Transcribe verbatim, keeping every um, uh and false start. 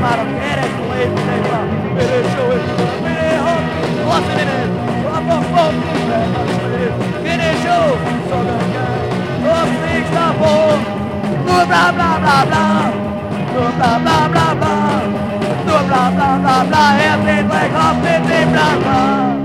maar dan keren ik nog even tegen. Dit is zo is het. Weer hop, wassen in het. Hop, hop, hop. Dit is zo. Zo dan kan. Op niks naar voor. Doe bla bla bla bla. Doe bla bla bla bla. Doe bla bla bla bla. Het is lekker op dit bla bla.